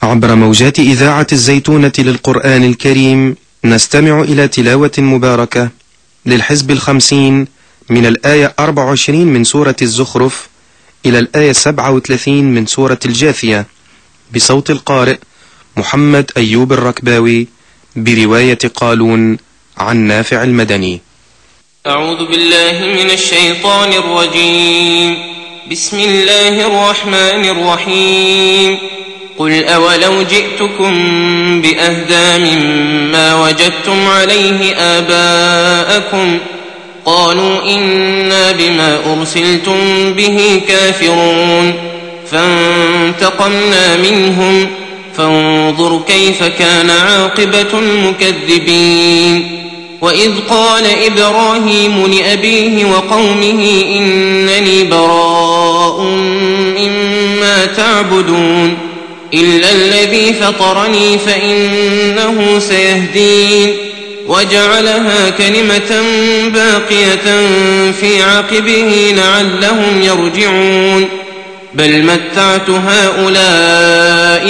عبر موجات إذاعة الزيتونة للقرآن الكريم نستمع إلى تلاوة مباركة للحزب 50 من الآية 24 من سورة الزخرف إلى الآية 37 من سورة الجاثية بصوت القارئ محمد أيوب الركباوي برواية قالون عن نافع المدني. أعوذ بالله من الشيطان الرجيم. بسم الله الرحمن الرحيم. قل أولو جئتكم بأهدى مما وجدتم عليه آباءكم قالوا إنا بما أرسلتم به كافرون فانتقمنا منهم فانظر كيف كان عاقبة المكذبين. وإذ قال إبراهيم لأبيه وقومه إنني براء مما تعبدون إلا الذي فطرني فإنه سيهدين وجعلها كلمة باقية في عقبه لعلهم يرجعون بل متعت هؤلاء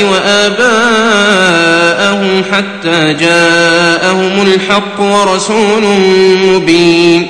وآباءهم حتى جاءهم الحق ورسول مبين.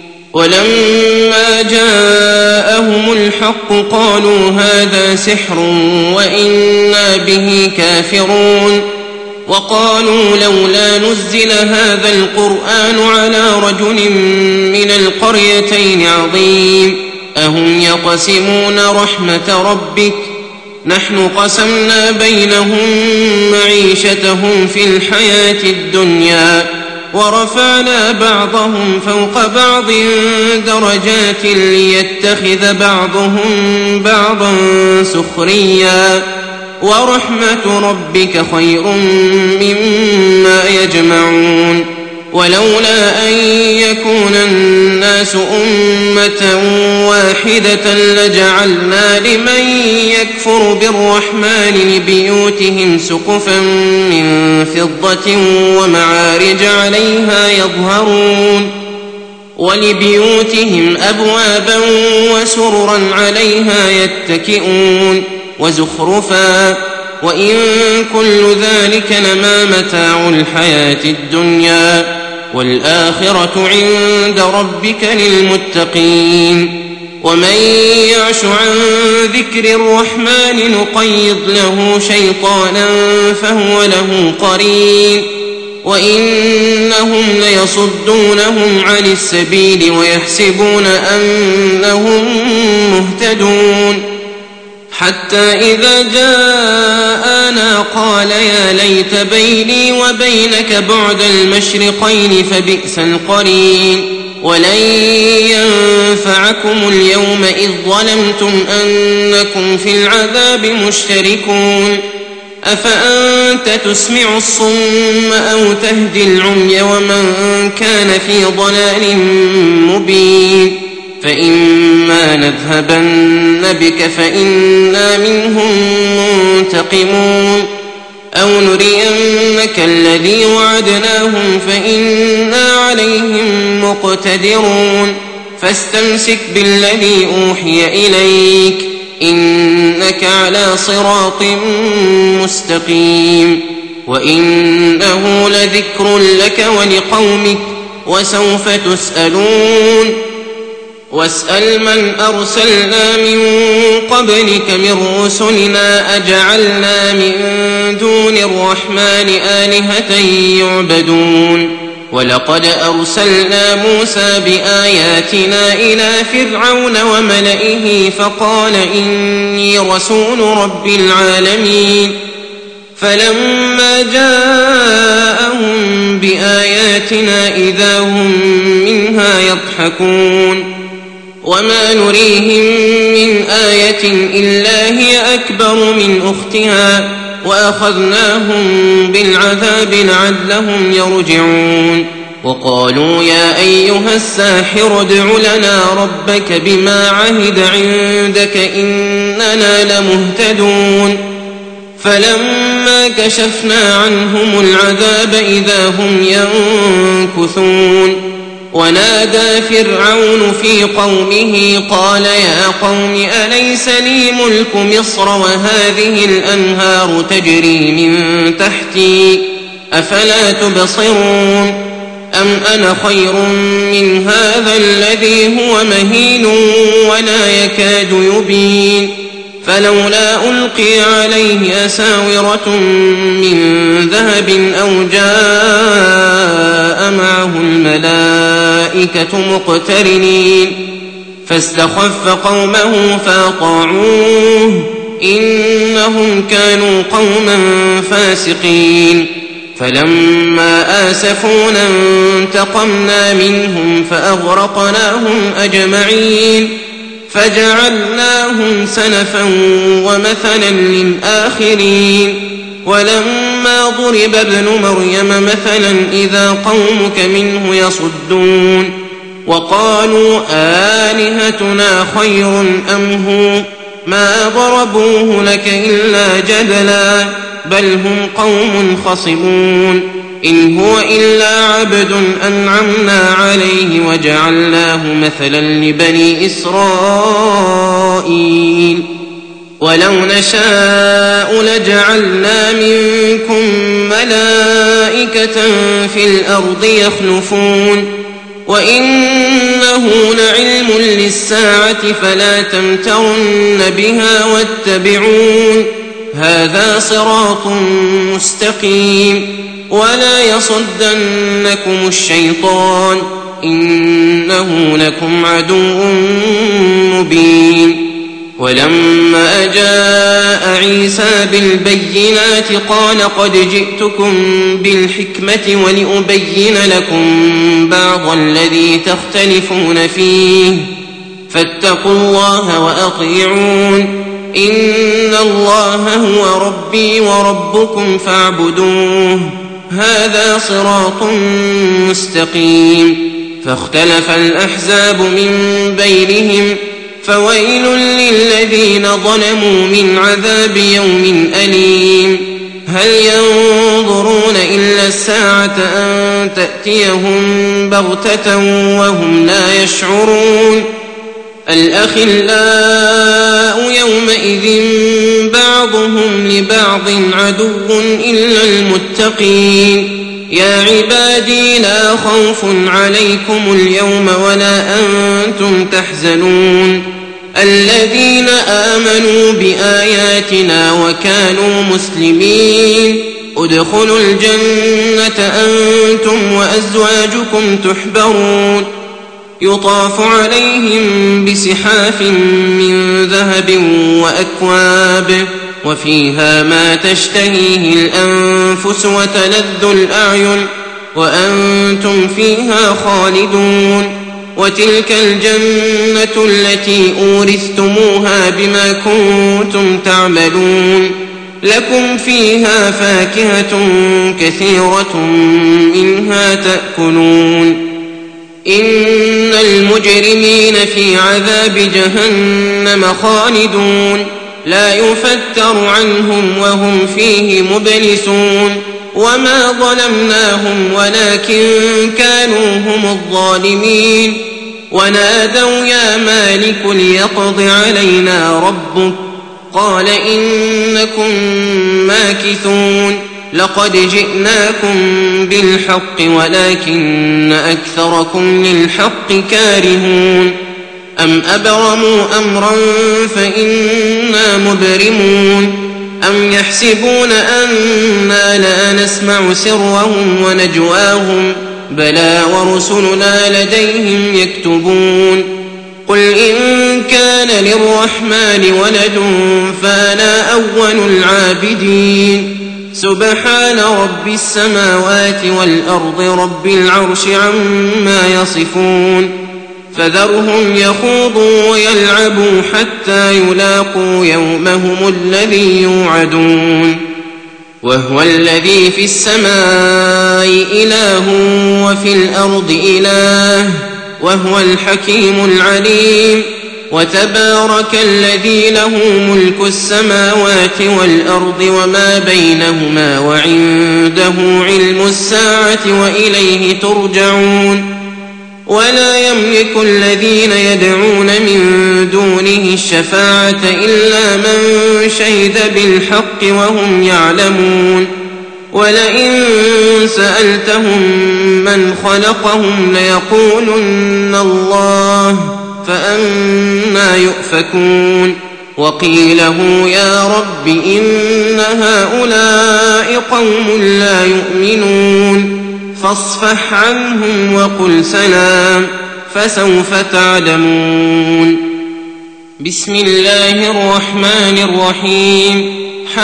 ولما جاءهم الحق قالوا هذا سحر وإنا به كافرون وقالوا لولا نزل هذا القرآن على رجل من القريتين عظيم أهم يقسمون رحمة ربك نحن قسمنا بينهم معيشتهم في الحياة الدنيا ورفعنا بعضهم فوق بعض درجات ليتخذ بعضهم بعضا سخريا ورحمة ربك خير مما يجمعون. ولولا أن يكون الناس أمة واحدة لجعلنا لمن يكفر بالرحمن لبيوتهم سقفا من فضة ومعارج عليها يظهرون ولبيوتهم أبوابا وسررا عليها يتكئون وزخرفا وإن كل ذلك لما متاع الحياة الدنيا والآخرة عند ربك للمتقين. ومن يعش عن ذكر الرحمن نقيض له شيطانا فهو له قرين وإنهم ليصدونهم عن السبيل ويحسبون أنهم مهتدون حتى إذا جاءنا قال يا ليت بيني وبينك بعد المشرقين فبئس القرين. ولن ينفعكم اليوم إذ ظلمتم أنكم في العذاب مشتركون أفأنت تسمع الصم أو تهدي العمي ومن كان في ضلال مبين. فإما نذهبن بك فإنا منهم منتقمون أو نرينك الذي وعدناهم فإنا عليهم مقتدرون فاستمسك بالذي أوحي إليك إنك على صراط مستقيم وإنه لذكر لك ولقومك وسوف تسألون. واسأل من أرسلنا من قبلك من رسلنا أجعلنا من دون الرحمن آلهة يعبدون. ولقد أرسلنا موسى بآياتنا إلى فرعون وملئه فقال إني رسول رب العالمين فلما جاءهم بآياتنا إذا هم منها يضحكون وما نريهم من آية إلا هي أكبر من أختها وأخذناهم بالعذاب لعلهم يرجعون. وقالوا يا أيها الساحر ادع لنا ربك بما عهد عندك إننا لمهتدون. فلما كشفنا عنهم العذاب إذا هم ينكثون ونادى فرعون في قومه قال يا قوم أليس لي ملك مصر وهذه الأنهار تجري من تحتي أفلا تبصرون أم أنا خير من هذا الذي هو مهين ولا يكاد يبين فلولا ألقي عليه أساورة من ذهب أو جاء معه الملائكة مقترنين فاستخف قومه فأطاعوه إنهم كانوا قوما فاسقين فلما آسفونا انتقمنا منهم فأغرقناهم أجمعين فجعلناهم سلفا ومثلا للآخرين ولما ضرب ابن مريم مثلا إذا قومك منه يصدون وقالوا آلهتنا خير أم هو ما ضربوه لك إلا جدلا بل هم قوم خصمون إن هو إلا عبد أنعمنا عليه وجعلناه مثلا لبني إسرائيل ولو نشاء لجعلنا منكم ملائكة في الأرض يخلفون وإنه لعلم للساعة فلا تمترن بها واتبعون هذا صراط مستقيم ولا يصدنكم الشيطان إنه لكم عدو مبين ولما جاء عيسى بالبينات قال قد جئتكم بالحكمة ولأبين لكم بعض الذي تختلفون فيه فاتقوا الله وأطيعون إن الله هو ربي وربكم فاعبدوه هذا صراط مستقيم فاختلف الأحزاب من بينهم فويل للذين ظلموا من عذاب يوم أليم هل ينظرون إلا الساعة أن تأتيهم بغتة وهم لا يشعرون الأخلاء يومئذ بعضهم لبعض عدو إلا المتقين يا عبادي لا خوف عليكم اليوم ولا أنتم تحزنون الذين آمنوا بآياتنا وكانوا مسلمين ادخلوا الجنة أنتم وأزواجكم تحبرون يطاف عليهم بسحاف من ذهب وأكواب وفيها ما تشتهيه الأنفس وتلذ الأعين وأنتم فيها خالدون وتلك الجنة التي أورثتموها بما كنتم تعملون لكم فيها فاكهة كثيرة منها تأكلون إن المجرمين في عذاب جهنم خالدون لا يفتر عنهم وهم فيه مبلسون وما ظلمناهم ولكن كانوا هم الظالمين ونادوا يا مالك ليقض علينا ربك قال إنكم ماكثون لقد جئناكم بالحق ولكن أكثركم للحق كارهون أم أبرموا أمرا فإنا مبرمون أم يحسبون أنا لا نسمع سرهم ونجواهم بلى ورسلنا لديهم يكتبون قل إن كان للرحمن ولد فأنا أول العابدين سبحان رب السماوات والأرض رب العرش عما يصفون فذرهم يخوضوا ويلعبوا حتى يلاقوا يومهم الذي يوعدون وهو الذي في السماء إله وفي الأرض إله وهو الحكيم العليم وتبارك الذي له ملك السماوات والأرض وما بينهما وعنده علم الساعة وإليه ترجعون ولا يملك الذين يدعون من دونه الشفاعة إلا من شهد بالحق وهم يعلمون ولئن سألتهم من خلقهم ليقولن الله فأنى يؤفكون وقيله يا رب إن هؤلاء قوم لا يؤمنون فاصفح عنهم وقل سلام فسوف تعلمون. بسم الله الرحمن الرحيم.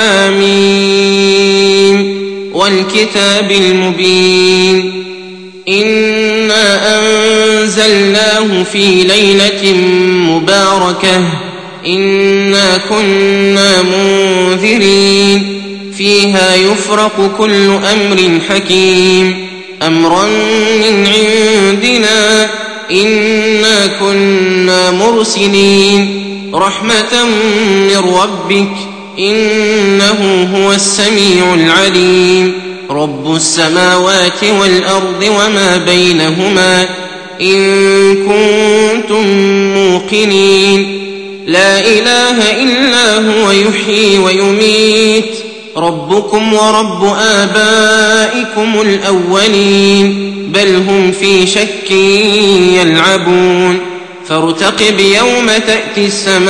حميم والكتاب المبين. إنا أنزلناه في ليلة مباركة إنا كنا منذرين فيها يفرق كل أمر حكيم أمرا من عندنا إنا كنا مرسلين رحمة من ربك إنه هو السميع العليم رب السماوات والأرض وما بينهما إن كنتم موقنين لا إله إلا هو يحيي ويميت ربكم ورب آبائكم الأولين بل هم في شك يلعبون فارتقب يوم تأتي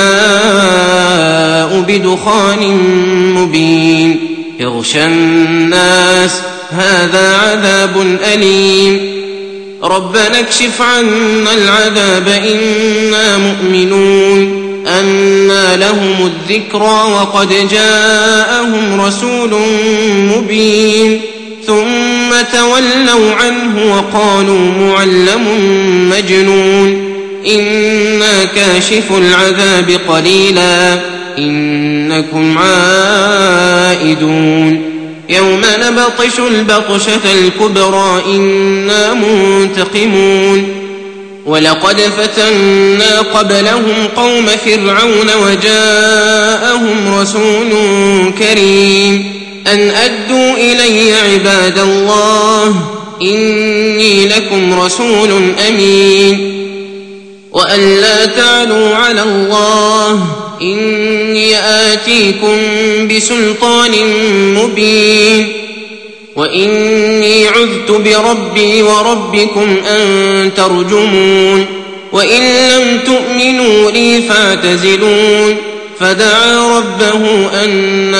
السماء بدخان مبين يغشى الناس هذا عذاب أليم ربنا اكشف عنا العذاب إنا مؤمنون أنى لهم الذكرى وقد جاءهم رسول مبين ثم تولوا عنه وقالوا معلم مجنون إنا كاشف العذاب قليلا إنكم عائدون يوم نبطش البطشة الكبرى إنا منتقمون ولقد فتنا قبلهم قوم فرعون وجاءهم رسول كريم أن أدوا إلي عباد الله إني لكم رسول أمين وأن لا تعلوا على الله إني آتيكم بسلطان مبين وإني عذت بربي وربكم أن ترجمون وإن لم تؤمنوا لي فاعتزلون فدعا ربه أن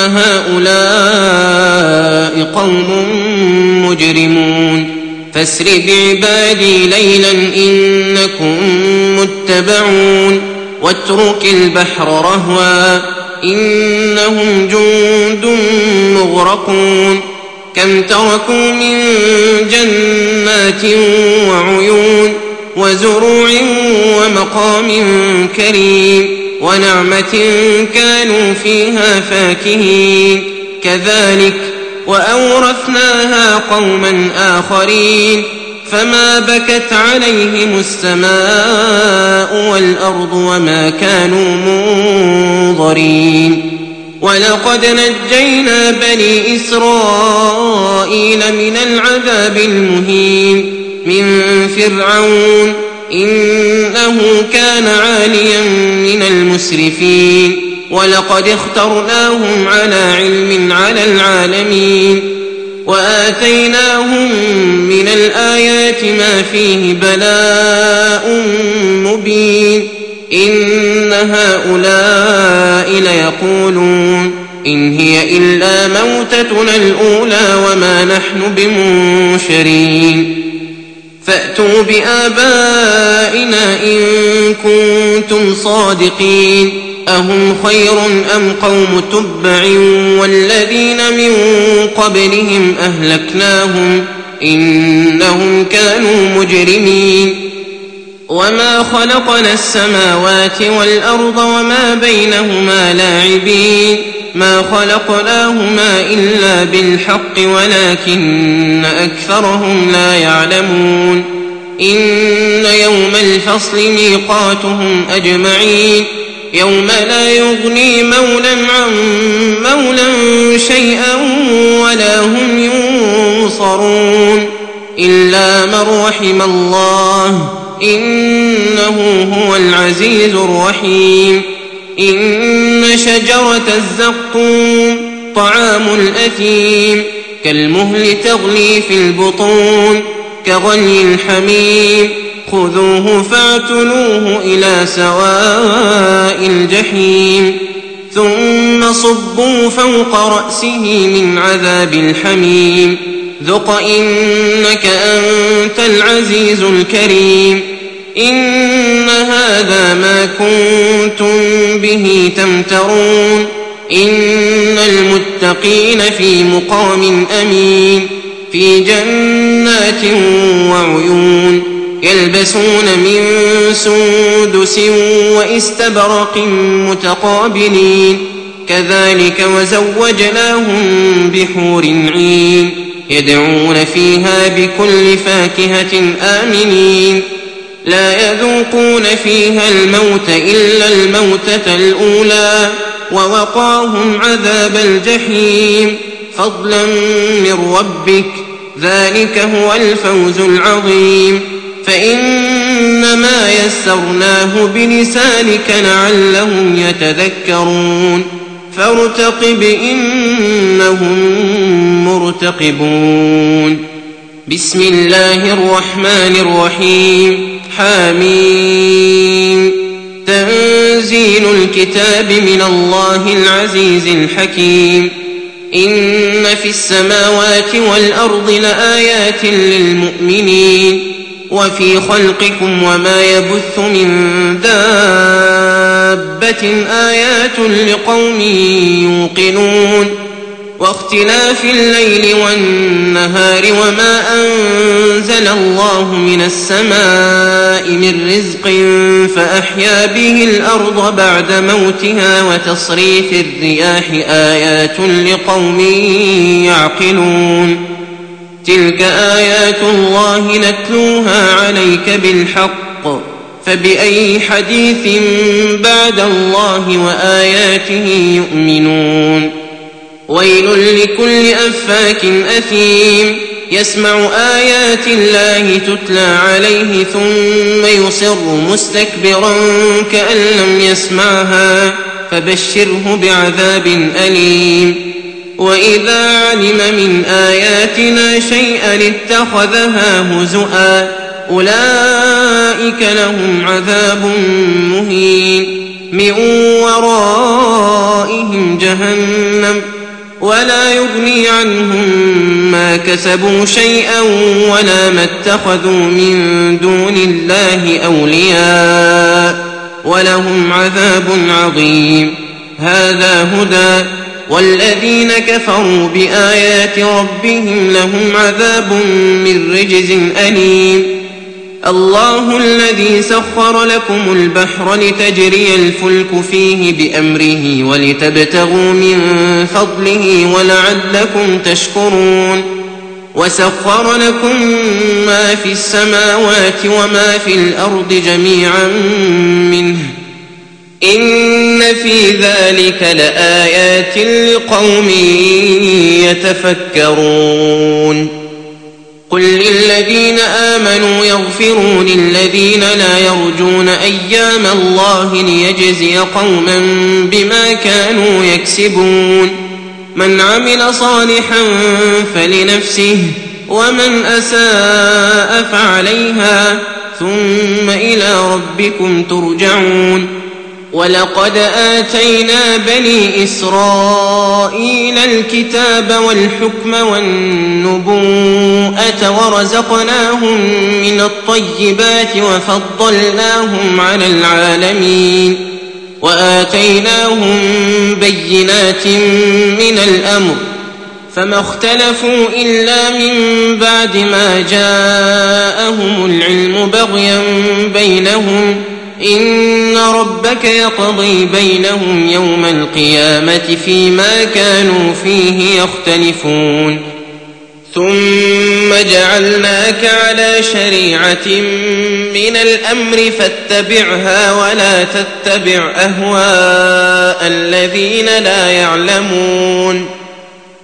هؤلاء قوم مجرمون فاسر بعبادي ليلا إنكم متبعون واترك البحر رهوا إنهم جند مغرقون كم تركوا من جنات وعيون وزروع ومقام كريم ونعمة كانوا فيها فاكهين كذلك وأورثناها قوما آخرين فما بكت عليهم السماء والأرض وما كانوا منظرين ولقد نجينا بني إسرائيل من العذاب المهين من فرعون إنه كان عاليا من المسرفين ولقد اخترناهم على علم على العالمين وآتيناهم من الآيات ما فيه بلاء مبين إن هؤلاء ليقولون إن هي إلا موتتنا الأولى وما نحن بمنشرين فأتوا بآبائنا إن كنتم صادقين أهم خير أم قوم تبع والذين من قبلهم أهلكناهم إنهم كانوا مجرمين وما خلقنا السماوات والأرض وما بينهما لاعبين ما خلقناهما إلا بالحق ولكن أكثرهم لا يعلمون إن يوم الفصل ميقاتهم أجمعين يوم لا يغني مولى عن مولى شيئا ولا هم ينصرون إلا من رحم الله إنه هو العزيز الرحيم. إن شجرة الزقوم طعام الأثيم كالمهل تغلي في البطون كغلي الحميم خذوه فاعتلوه إلى سواء الجحيم ثم صبوا فوق رأسه من عذاب الحميم ذق إنك أنت العزيز الكريم. إن هذا ما كنتم به تمترون. إن المتقين في مقام أمين في جنات وعيون يلبسون من سندس واستبرق متقابلين كذلك وزوجناهم بحور عين يدعون فيها بكل فاكهة آمنين لا يذوقون فيها الموت إلا الموتة الأولى ووقاهم عذاب الجحيم فضلا من ربك ذلك هو الفوز العظيم. فإنما يسرناه بلسانك لعلهم يتذكرون فارتقب إنهم مرتقبون. بسم الله الرحمن الرحيم حميم تنزيل الكتاب من الله العزيز الحكيم. إن في السماوات والأرض لآيات للمؤمنين وفي خلقكم وما يبث من دابة آيات لقوم يوقنون واختلاف الليل والنهار وما أنزل الله من السماء من رزق فأحيا به الأرض بعد موتها وتصريف الرياح آيات لقوم يعقلون تلك آيات الله نتلوها عليك بالحق فبأي حديث بعد الله وآياته يؤمنون. ويل لكل أفاك أثيم يسمع آيات الله تتلى عليه ثم يصر مستكبرا كأن لم يسمعها فبشره بعذاب أليم. وإذا علم من آياتنا شيئا اتخذها هزؤا أولئك لهم عذاب مهين من ورائهم جهنم ولا يغني عنهم ما كسبوا شيئا ولا ما اتخذوا من دون الله أولياء ولهم عذاب عظيم. هذا هدى والذين كفروا بآيات ربهم لهم عذاب من رجز أليم. الله الذي سخر لكم البحر لتجري الفلك فيه بأمره ولتبتغوا من فضله ولعلكم تشكرون وسخر لكم ما في السماوات وما في الأرض جميعا منه إن في ذلك لآيات لقوم يتفكرون. قل للذين آمنوا يغفروا للذين لا يرجون أيام الله ليجزي قوما بما كانوا يكسبون. من عمل صالحا فلنفسه ومن أساء فعليها ثم إلى ربكم ترجعون. ولقد آتينا بني إسرائيل الكتاب والحكم والنبوءة ورزقناهم من الطيبات وفضلناهم على العالمين وآتيناهم بينات من الأمر فما اختلفوا إلا من بعد ما جاءهم العلم بغيا بينهم إن ربك يقضي بينهم يوم القيامة فيما كانوا فيه يختلفون. ثم جعلناك على شريعة من الأمر فاتبعها ولا تتبع أهواء الذين لا يعلمون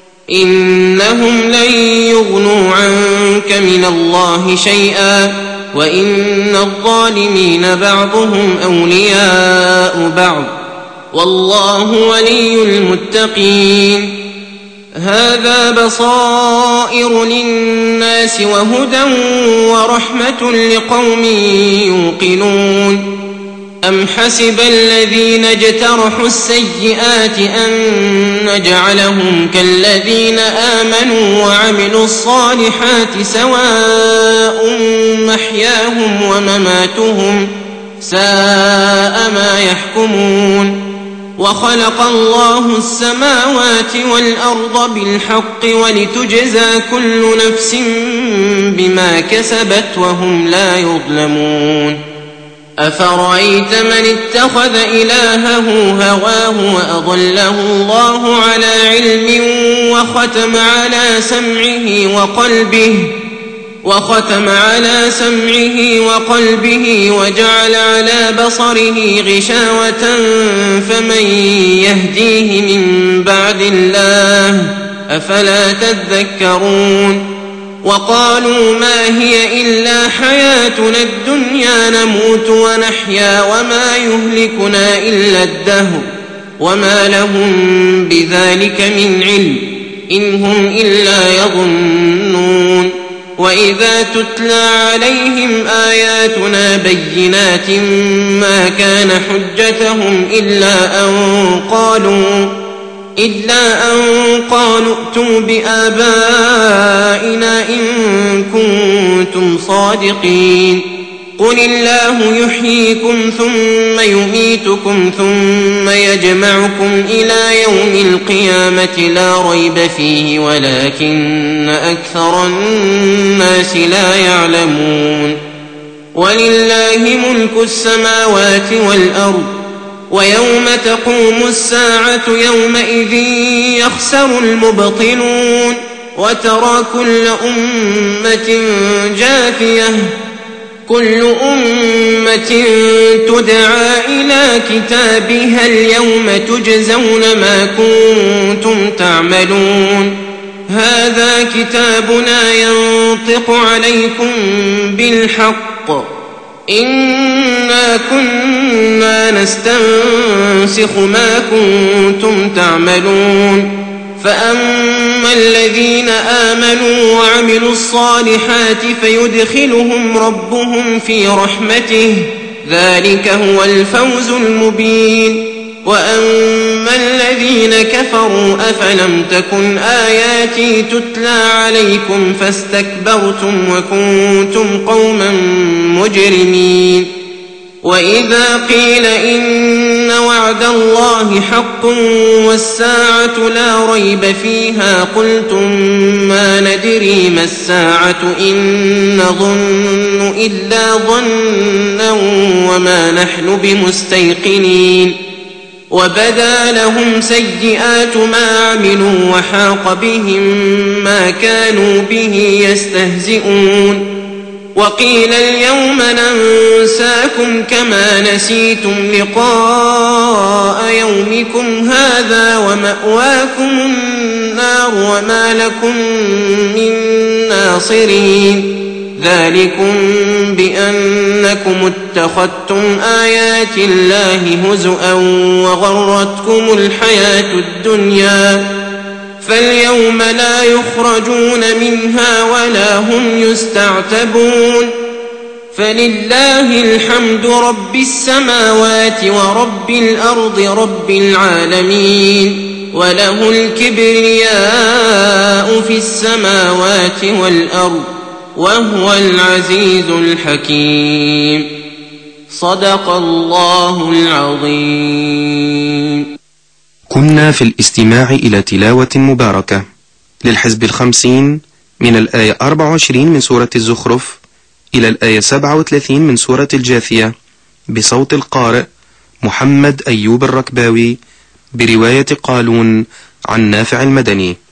إنهم لن يغنوا عنك من الله شيئا وإن الظالمين بعضهم أولياء بعض والله ولي المتقين. هذا بصائر للناس وهدى ورحمة لقوم يوقنون. أم حسب الذين اجترحوا السيئات أن نجعلهم كالذين آمنوا وعملوا الصالحات سواء محياهم ومماتهم ساء ما يحكمون. وخلق الله السماوات والأرض بالحق ولتجزى كل نفس بما كسبت وهم لا يظلمون. أفرأيت من اتخذ إلهه هواه وأضله الله على علم وختم على سمعه وقلبه وجعل على بصره غشاوة فمن يهديه من بعد الله أفلا تذكرون. وقالوا ما هي إلا حياتنا الدنيا نموت ونحيا وما يهلكنا إلا الدهر وما لهم بذلك من علم إن هم إلا يظنون. وإذا تتلى عليهم آياتنا بينات ما كان حجتهم إلا أن قالوا ائتوا بآبائنا إن كنتم صادقين. قل الله يحييكم ثم يميتكم ثم يجمعكم إلى يوم القيامة لا ريب فيه ولكن أكثر الناس لا يعلمون. ولله ملك السماوات والأرض ويوم تقوم الساعة يومئذ يخسر المبطلون. وترى كل أمة جاثية كل أمة تدعى إلى كتابها اليوم تجزون ما كنتم تعملون. هذا كتابنا ينطق عليكم بالحق إنا كنا نستنسخ ما كنتم تعملون. فأما الذين آمنوا وعملوا الصالحات فيدخلهم ربهم في رحمته ذلك هو الفوز المبين. وأما الذين كفروا أفلم تكن آياتي تتلى عليكم فاستكبرتم وكنتم قوما مجرمين. وإذا قيل إن وعد الله حق والساعة لا ريب فيها قلتم ما ندري ما الساعة إن نظن إلا ظنا وما نحن بمستيقنين. وبدا لهم سيئات ما عملوا وحاق بهم ما كانوا به يستهزئون. وقيل اليوم ننساكم كما نسيتم لقاء يومكم هذا ومأواكم النار وما لكم من ناصرين. ذلكم بأنكم اتخذتم آيات الله هزؤا وغرتكم الحياة الدنيا فاليوم لا يخرجون منها ولا هم يستعتبون. فلله الحمد رب السماوات ورب الأرض رب العالمين وله الكبرياء في السماوات والأرض وهو العزيز الحكيم. صدق الله العظيم. كنا في الاستماع إلى تلاوة مباركة للحزب 50 من الآية 24 من سورة الزخرف إلى الآية 37 من سورة الجاثية بصوت القارئ محمد أيوب الركباوي برواية قالون عن نافع المدني.